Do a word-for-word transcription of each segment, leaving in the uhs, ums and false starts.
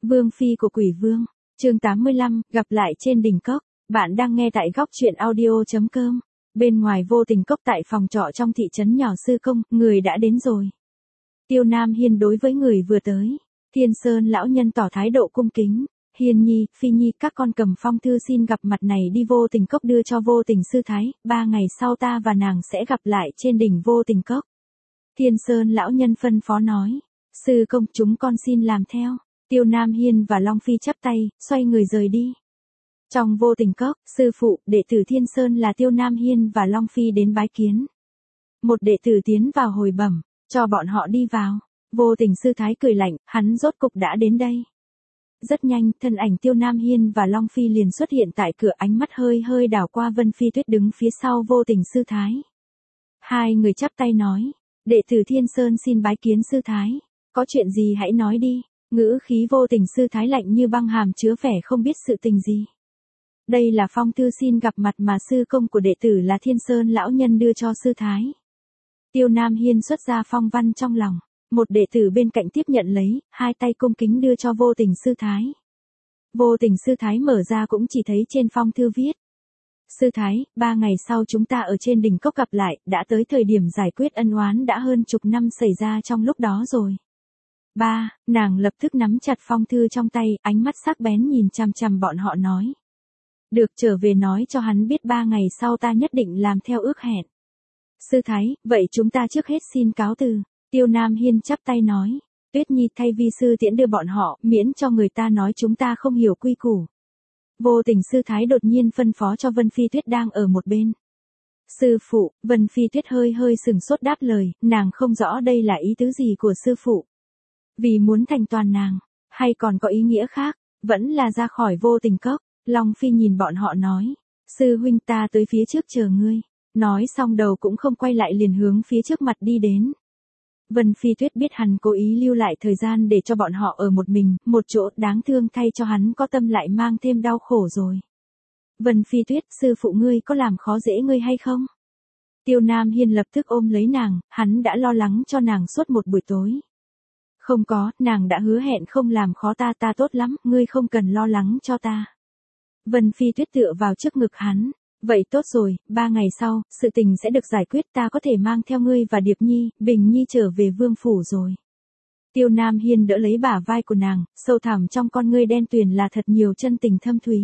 Vương phi của quỷ vương, chương tám mươi lăm, gặp lại trên đỉnh cốc. Bạn đang nghe tại góc truyện audio.com. Bên ngoài Vô Tình Cốc tại phòng trọ trong thị trấn nhỏ Sư Công, người đã đến rồi. Tiêu Nam Hiên đối với người vừa tới. Thiên Sơn lão nhân tỏ thái độ cung kính. Hiên nhi, Phi nhi, các con cầm phong thư xin gặp mặt này đi Vô Tình Cốc đưa cho Vô Tình sư thái, ba ngày sau ta và nàng sẽ gặp lại trên đỉnh Vô Tình Cốc. Thiên Sơn lão nhân phân phó nói. Sư Công, chúng con xin làm theo. Tiêu Nam Hiên và Long Phi chắp tay, xoay người rời đi. Trong Vô Tình Cốc, sư phụ, đệ tử Thiên Sơn là Tiêu Nam Hiên và Long Phi đến bái kiến. Một đệ tử tiến vào hồi bẩm, cho bọn họ đi vào. Vô Tình sư thái cười lạnh, hắn rốt cục đã đến đây. Rất nhanh, thân ảnh Tiêu Nam Hiên và Long Phi liền xuất hiện tại cửa, ánh mắt hơi hơi đảo qua Vân Phi Tuyết đứng phía sau Vô Tình sư thái. Hai người chắp tay nói, đệ tử Thiên Sơn xin bái kiến sư thái, có chuyện gì hãy nói đi. Ngữ khí Vô Tình sư thái lạnh như băng, hàm chứa vẻ không biết sự tình gì. Đây là phong thư xin gặp mặt mà sư công của đệ tử là Thiên Sơn lão nhân đưa cho sư thái. Tiêu Nam Hiên xuất ra phong văn trong lòng, một đệ tử bên cạnh tiếp nhận lấy, hai tay cung kính đưa cho Vô Tình sư thái. Vô Tình sư thái mở ra cũng chỉ thấy trên phong thư viết. Sư thái, ba ngày sau chúng ta ở trên đỉnh cốc gặp lại, đã tới thời điểm giải quyết ân oán đã hơn chục năm xảy ra trong lúc đó rồi. Ba, nàng lập tức nắm chặt phong thư trong tay, ánh mắt sắc bén nhìn chằm chằm bọn họ nói. Được, trở về nói cho hắn biết ba ngày sau ta nhất định làm theo ước hẹn. Sư thái, vậy chúng ta trước hết xin cáo từ. Tiêu Nam Hiên chắp tay nói. Tuyết nhi, thay vi sư tiễn đưa bọn họ, miễn cho người ta nói chúng ta không hiểu quy củ. Vô Tình sư thái đột nhiên phân phó cho Vân Phi Tuyết đang ở một bên. Sư phụ, Vân Phi Tuyết hơi hơi sừng sốt đáp lời, nàng không rõ đây là ý tứ gì của sư phụ. Vì muốn thành toàn nàng, hay còn có ý nghĩa khác, vẫn là ra khỏi Vô Tình Cốc. Long Phi nhìn bọn họ nói, sư huynh ta tới phía trước chờ ngươi. Nói xong đầu cũng không quay lại liền hướng phía trước mặt đi đến. Vân Phi Tuyết biết hắn cố ý lưu lại thời gian để cho bọn họ ở một mình, một chỗ, đáng thương thay cho hắn có tâm lại mang thêm đau khổ rồi. Vân Phi Tuyết, sư phụ ngươi có làm khó dễ ngươi hay không? Tiêu Nam Hiên lập tức ôm lấy nàng, hắn đã lo lắng cho nàng suốt một buổi tối. Không có, nàng đã hứa hẹn không làm khó ta, ta tốt lắm, ngươi không cần lo lắng cho ta. Vân Phi Tuyết tựa vào trước ngực hắn. Vậy tốt rồi, ba ngày sau, sự tình sẽ được giải quyết, ta có thể mang theo ngươi và Điệp Nhi, Bình Nhi trở về vương phủ rồi. Tiêu Nam Hiên đỡ lấy bả vai của nàng, sâu thẳm trong con ngươi đen tuyền là thật nhiều chân tình thâm thúy.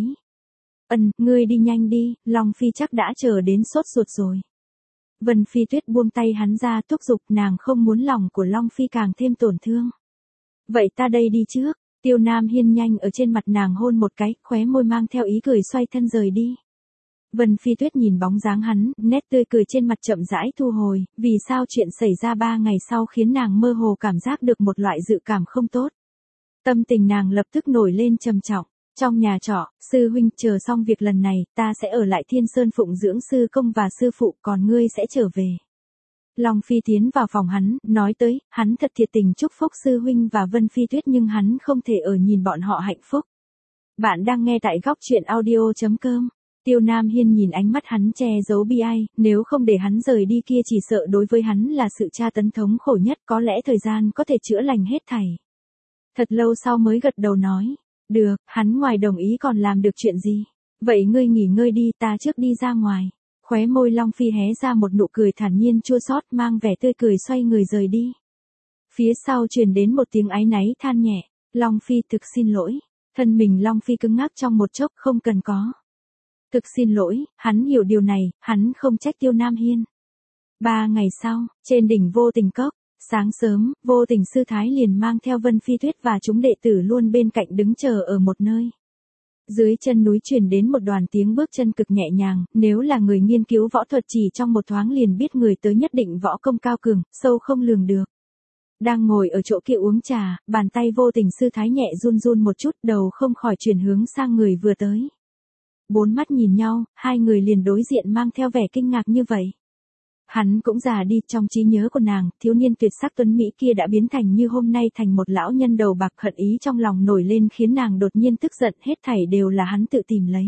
Ân, ngươi đi nhanh đi, Long Phi chắc đã chờ đến sốt ruột rồi. Vân Phi Tuyết buông tay hắn ra, thúc giục, nàng không muốn lòng của Long Phi càng thêm tổn thương. Vậy ta đây đi trước. Tiêu Nam Hiên nhanh ở trên mặt nàng hôn một cái, khóe môi mang theo ý cười xoay thân rời đi. Vân Phi Tuyết nhìn bóng dáng hắn, nét tươi cười trên mặt chậm rãi thu hồi, vì sao chuyện xảy ra ba ngày sau khiến nàng mơ hồ cảm giác được một loại dự cảm không tốt. Tâm tình nàng lập tức nổi lên trầm trọng. Trong nhà trọ, sư huynh, chờ xong việc lần này, ta sẽ ở lại Thiên Sơn phụng dưỡng sư công và sư phụ, còn ngươi sẽ trở về. Long Phi tiến vào phòng hắn, nói tới, hắn thật thiệt tình chúc phúc sư huynh và Vân Phi Tuyết nhưng hắn không thể ở nhìn bọn họ hạnh phúc. Bạn đang nghe tại góc truyện audio.com. Tiêu Nam Hiên nhìn ánh mắt hắn che giấu bi ai, nếu không để hắn rời đi kia chỉ sợ đối với hắn là sự tra tấn thống khổ nhất, có lẽ thời gian có thể chữa lành hết thảy. Thật lâu sau mới gật đầu nói, được, hắn ngoài đồng ý còn làm được chuyện gì. Vậy ngươi nghỉ ngơi đi, ta trước đi ra ngoài. Khóe môi Long Phi hé ra một nụ cười thản nhiên chua xót, mang vẻ tươi cười xoay người rời đi. Phía sau truyền đến một tiếng áy náy than nhẹ, Long Phi thực xin lỗi. Thân mình Long Phi cứng ngắc trong một chốc, không cần có. Thực xin lỗi, hắn hiểu điều này, hắn không trách Tiêu Nam Hiên. Ba ngày sau, trên đỉnh Vô Tình Cốc, sáng sớm, Vô Tình sư thái liền mang theo Vân Phi Tuyết và chúng đệ tử luôn bên cạnh đứng chờ ở một nơi. Dưới chân núi truyền đến một đoàn tiếng bước chân cực nhẹ nhàng, nếu là người nghiên cứu võ thuật chỉ trong một thoáng liền biết người tới nhất định võ công cao cường, sâu không lường được. Đang ngồi ở chỗ kia uống trà, bàn tay Vô Tình sư thái nhẹ run run một chút, đầu không khỏi chuyển hướng sang người vừa tới. Bốn mắt nhìn nhau, hai người liền đối diện mang theo vẻ kinh ngạc như vậy. Hắn cũng già đi, trong trí nhớ của nàng, thiếu niên tuyệt sắc tuấn Mỹ kia đã biến thành như hôm nay thành một lão nhân đầu bạc, hận ý trong lòng nổi lên khiến nàng đột nhiên tức giận, hết thảy đều là hắn tự tìm lấy.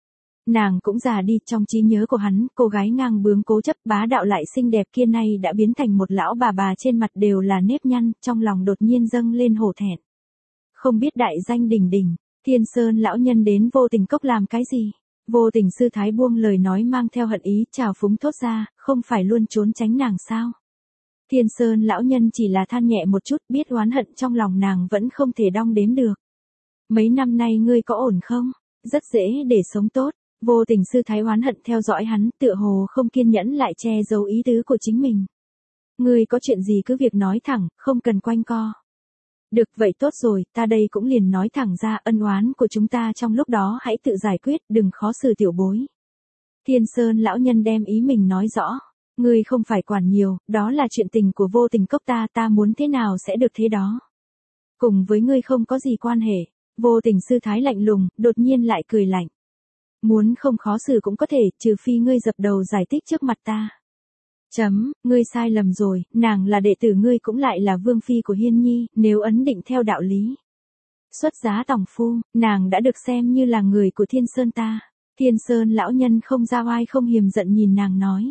Nàng cũng già đi, trong trí nhớ của hắn, cô gái ngang bướng cố chấp bá đạo lại xinh đẹp kia nay đã biến thành một lão bà bà trên mặt đều là nếp nhăn, trong lòng đột nhiên dâng lên hổ thẹn. Không biết đại danh đỉnh đỉnh, Thiên Sơn lão nhân đến Vô Tình Cốc làm cái gì? Vô Tình sư thái buông lời nói mang theo hận ý trào phúng thốt ra, không phải luôn trốn tránh nàng sao? Thiên Sơn lão nhân chỉ là than nhẹ một chút, biết oán hận trong lòng nàng vẫn không thể đong đếm được. Mấy năm nay ngươi có ổn không? Rất dễ để sống tốt. Vô Tình sư thái oán hận theo dõi hắn, tựa hồ không kiên nhẫn lại che giấu ý tứ của chính mình. Ngươi có chuyện gì cứ việc nói thẳng, không cần quanh co. Được vậy tốt rồi, ta đây cũng liền nói thẳng ra, ân oán của chúng ta trong lúc đó hãy tự giải quyết, đừng khó xử tiểu bối. Thiên Sơn lão nhân đem ý mình nói rõ. Ngươi không phải quản nhiều, đó là chuyện tình của Vô Tình Cốc ta, ta muốn thế nào sẽ được thế đó. Cùng với ngươi không có gì quan hệ. Vô Tình sư thái lạnh lùng, đột nhiên lại cười lạnh. Muốn không khó xử cũng có thể, trừ phi ngươi dập đầu giải thích trước mặt ta. Chấm, ngươi sai lầm rồi, nàng là đệ tử ngươi cũng lại là vương phi của Hiên Nhi, nếu ấn định theo đạo lý. Xuất giá tòng phu, nàng đã được xem như là người của Thiên Sơn ta. Thiên Sơn lão nhân không ra oai không hiềm giận nhìn nàng nói.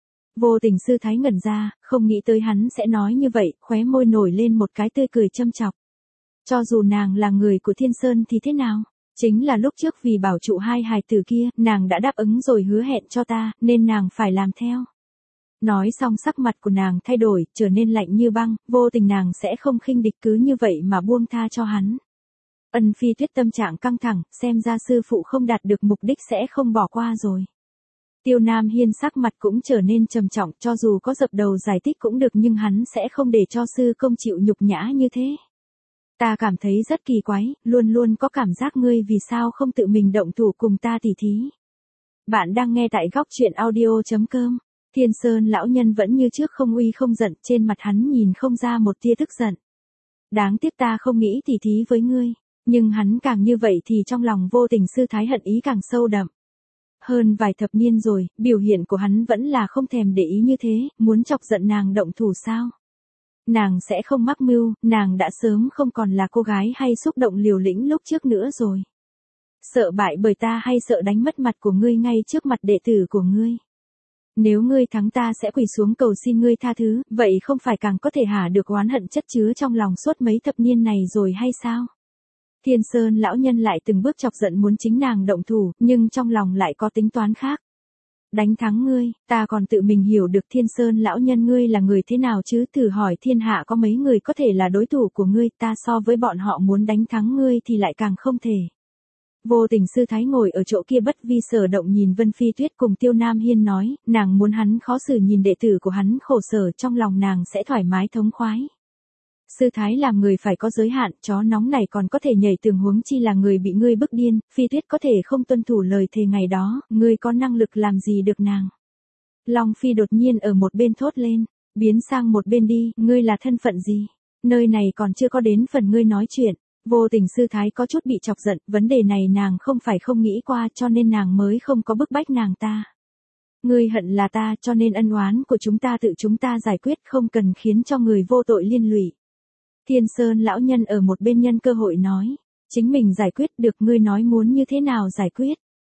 Vô Tình sư thái ngẩn ra, không nghĩ tới hắn sẽ nói như vậy, khóe môi nổi lên một cái tươi cười châm chọc. Cho dù nàng là người của Thiên Sơn thì thế nào? Chính là lúc trước vì bảo trụ hai hài tử kia, nàng đã đáp ứng rồi hứa hẹn cho ta, nên nàng phải làm theo. Nói xong sắc mặt của nàng thay đổi, trở nên lạnh như băng, Vô Tình nàng sẽ không khinh địch cứ như vậy mà buông tha cho hắn. Ân Phi Tuyết tâm trạng căng thẳng, xem ra sư phụ không đạt được mục đích sẽ không bỏ qua rồi. Tiêu Nam Hiên sắc mặt cũng trở nên trầm trọng, cho dù có dập đầu giải thích cũng được nhưng hắn sẽ không để cho sư công chịu nhục nhã như thế. Ta cảm thấy rất kỳ quái, luôn luôn có cảm giác ngươi vì sao không tự mình động thủ cùng ta tỉ thí. Bạn đang nghe tại góc truyện audio chấm com. Thiên Sơn lão nhân vẫn như trước không uy không giận, trên mặt hắn nhìn không ra một tia tức giận. Đáng tiếc ta không nghĩ tỉ thí với ngươi, nhưng hắn càng như vậy thì trong lòng Vô Tình sư thái hận ý càng sâu đậm. Hơn vài thập niên rồi, biểu hiện của hắn vẫn là không thèm để ý như thế, muốn chọc giận nàng động thủ sao? Nàng sẽ không mắc mưu, nàng đã sớm không còn là cô gái hay xúc động liều lĩnh lúc trước nữa rồi. Sợ bại bởi ta hay sợ đánh mất mặt của ngươi ngay trước mặt đệ tử của ngươi? Nếu ngươi thắng ta sẽ quỳ xuống cầu xin ngươi tha thứ, vậy không phải càng có thể hả được oán hận chất chứa trong lòng suốt mấy thập niên này rồi hay sao? Thiên Sơn lão nhân lại từng bước chọc giận muốn chính nàng động thủ, nhưng trong lòng lại có tính toán khác. Đánh thắng ngươi, ta còn tự mình hiểu được Thiên Sơn lão nhân ngươi là người thế nào chứ, thử hỏi thiên hạ có mấy người có thể là đối thủ của ngươi, ta so với bọn họ muốn đánh thắng ngươi thì lại càng không thể. Vô Tình sư thái ngồi ở chỗ kia bất vi sở động nhìn Vân Phi Tuyết cùng Tiêu Nam Hiên nói, nàng muốn hắn khó xử nhìn đệ tử của hắn khổ sở, trong lòng nàng sẽ thoải mái thống khoái. Sư thái làm người phải có giới hạn, chó nóng này còn có thể nhảy tường huống chi là người bị ngươi bức điên, Phi Tuyết có thể không tuân thủ lời thề ngày đó, ngươi có năng lực làm gì được nàng. Long Phi đột nhiên ở một bên thốt lên, biến sang một bên đi, ngươi là thân phận gì? Nơi này còn chưa có đến phần ngươi nói chuyện. Vô Tình sư thái có chút bị chọc giận, vấn đề này nàng không phải không nghĩ qua cho nên nàng mới không có bức bách nàng ta. Ngươi hận là ta cho nên ân oán của chúng ta tự chúng ta giải quyết, không cần khiến cho người vô tội liên lụy. Thiên Sơn lão nhân ở một bên nhân cơ hội nói, chính mình giải quyết được, ngươi nói muốn như thế nào giải quyết.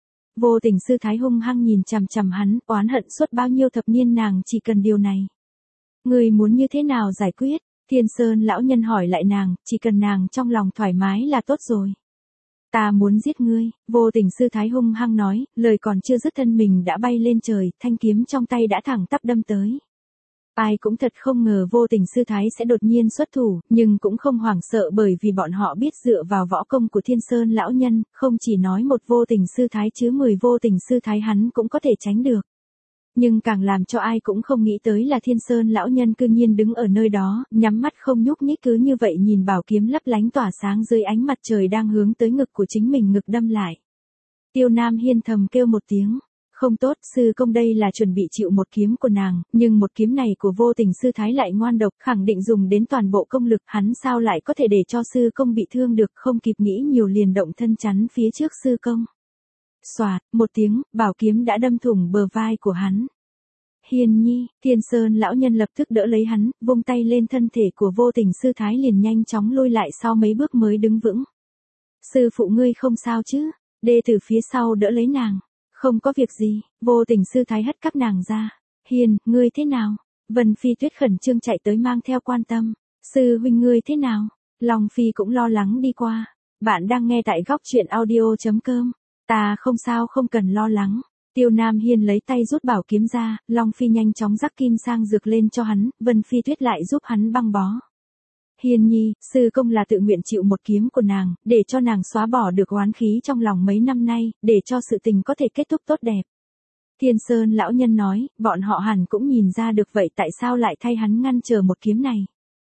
Vô Tình sư thái hung hăng nhìn chằm chằm hắn, oán hận suốt bao nhiêu thập niên nàng chỉ cần điều này. Ngươi muốn như thế nào giải quyết? Thiên Sơn lão nhân hỏi lại nàng, chỉ cần nàng trong lòng thoải mái là tốt rồi. Ta muốn giết ngươi, Vô Tình sư thái hung hăng nói, lời còn chưa dứt thân mình đã bay lên trời, thanh kiếm trong tay đã thẳng tắp đâm tới. Ai cũng thật không ngờ Vô Tình sư thái sẽ đột nhiên xuất thủ, nhưng cũng không hoảng sợ bởi vì bọn họ biết dựa vào võ công của Thiên Sơn lão nhân, không chỉ nói một Vô Tình sư thái chứ mười Vô Tình sư thái hắn cũng có thể tránh được. Nhưng càng làm cho ai cũng không nghĩ tới là Thiên Sơn lão nhân cư nhiên đứng ở nơi đó, nhắm mắt không nhúc nhích cứ như vậy nhìn bảo kiếm lấp lánh tỏa sáng dưới ánh mặt trời đang hướng tới ngực của chính mình ngực đâm lại. Tiêu Nam Hiên thầm kêu một tiếng, không tốt, sư công đây là chuẩn bị chịu một kiếm của nàng, nhưng một kiếm này của Vô Tình sư thái lại ngoan độc, khẳng định dùng đến toàn bộ công lực, hắn sao lại có thể để cho sư công bị thương được, không kịp nghĩ nhiều liền động thân chắn phía trước sư công. Xoạt, một tiếng, bảo kiếm đã đâm thủng bờ vai của hắn. Hiên Nhi, Thiên Sơn lão nhân lập tức đỡ lấy hắn, vung tay lên, thân thể của Vô Tình sư thái liền nhanh chóng lùi lại sau mấy bước mới đứng vững. Sư phụ ngươi không sao chứ? Đệ tử phía sau đỡ lấy nàng. Không có việc gì, Vô Tình sư thái hất các nàng ra. Hiên, ngươi thế nào? Vân Phi Tuyết khẩn trương chạy tới mang theo quan tâm. Sư huynh ngươi thế nào? Long Phi cũng lo lắng đi qua. Bạn đang nghe tại góc chuyện audio.com. Ta không sao, không cần lo lắng. Tiêu Nam Hiên lấy tay rút bảo kiếm ra, Long Phi nhanh chóng rắc kim sang dược lên cho hắn, Vân Phi Tuyết lại giúp hắn băng bó. Hiên nhi, sư công là tự nguyện chịu một kiếm của nàng, để cho nàng xóa bỏ được oán khí trong lòng mấy năm nay, để cho sự tình có thể kết thúc tốt đẹp. Thiên Sơn lão nhân nói, bọn họ hẳn cũng nhìn ra được vậy tại sao lại thay hắn ngăn trở một kiếm này.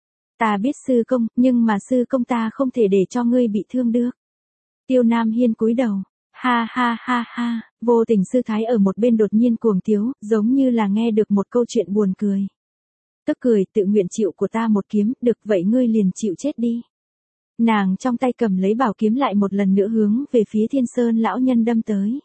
Ta biết sư công, nhưng mà sư công ta không thể để cho ngươi bị thương được. Tiêu Nam Hiên cúi đầu. Ha ha ha ha, vô tình sư thái ở một bên đột nhiên cuồng tiếu, giống như là nghe được một câu chuyện buồn cười. Tức cười, tự nguyện chịu của ta một kiếm, được vậy ngươi liền chịu chết đi. Nàng trong tay cầm lấy bảo kiếm lại một lần nữa hướng về phía Thiên Sơn lão nhân đâm tới.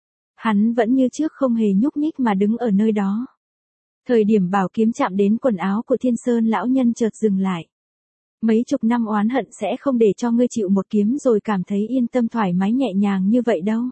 Hắn vẫn như trước không hề nhúc nhích mà đứng ở nơi đó. Thời điểm bảo kiếm chạm đến quần áo của Thiên Sơn lão nhân chợt dừng lại. Mấy chục năm oán hận sẽ không để cho ngươi chịu một kiếm rồi cảm thấy yên tâm thoải mái nhẹ nhàng như vậy đâu.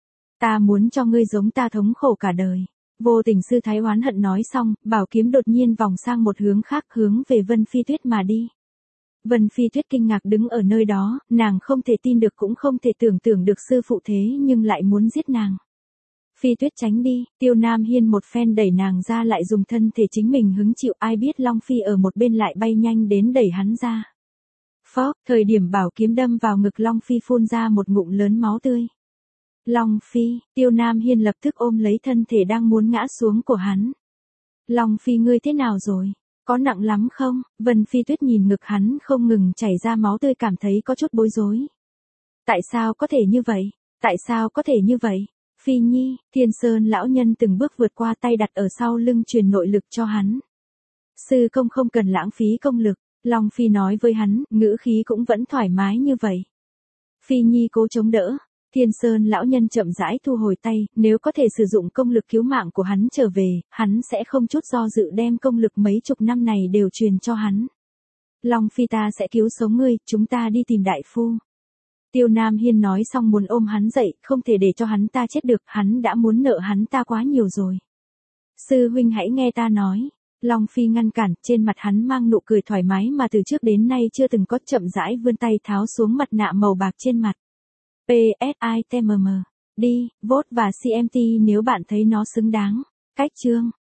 Ta muốn cho ngươi giống ta thống khổ cả đời. Vô tình sư thái oán hận nói xong, bảo kiếm đột nhiên vòng sang một hướng khác, hướng về Vân Phi Tuyết mà đi. Vân Phi Tuyết kinh ngạc đứng ở nơi đó, nàng không thể tin được cũng không thể tưởng tượng được sư phụ thế nhưng lại muốn giết nàng. Phi Tuyết tránh đi, Tiêu Nam Hiên một phen đẩy nàng ra lại dùng thân thể chính mình hứng chịu, ai biết Long Phi ở một bên lại bay nhanh đến đẩy hắn ra. Phó, thời điểm bảo kiếm đâm vào ngực Long Phi phun ra một ngụm lớn máu tươi. Long Phi, Tiêu Nam Hiên lập tức ôm lấy thân thể đang muốn ngã xuống của hắn. Long Phi ngươi thế nào rồi? Có nặng lắm không? Vân Phi Tuyết nhìn ngực hắn không ngừng chảy ra máu tươi cảm thấy có chút bối rối. Tại sao có thể như vậy? Tại sao có thể như vậy? Phi Nhi, Thiên Sơn lão nhân từng bước vượt qua tay đặt ở sau lưng truyền nội lực cho hắn. Sư công không cần lãng phí công lực, Long Phi nói với hắn, ngữ khí cũng vẫn thoải mái như vậy. Phi Nhi cố chống đỡ. Thiên Sơn lão nhân chậm rãi thu hồi tay, nếu có thể sử dụng công lực cứu mạng của hắn trở về, hắn sẽ không chút do dự đem công lực mấy chục năm này đều truyền cho hắn. Long Phi ta sẽ cứu sống ngươi, chúng ta đi tìm đại phu. Tiêu Nam Hiên nói xong muốn ôm hắn dậy, không thể để cho hắn ta chết được, hắn đã muốn nợ hắn ta quá nhiều rồi. Sư huynh hãy nghe ta nói. Long Phi ngăn cản, trên mặt hắn mang nụ cười thoải mái mà từ trước đến nay chưa từng có, chậm rãi vươn tay tháo xuống mặt nạ màu bạc trên mặt. pê ét i tê em em. Đi, vote và xê em tê nếu bạn thấy nó xứng đáng. Cách chương.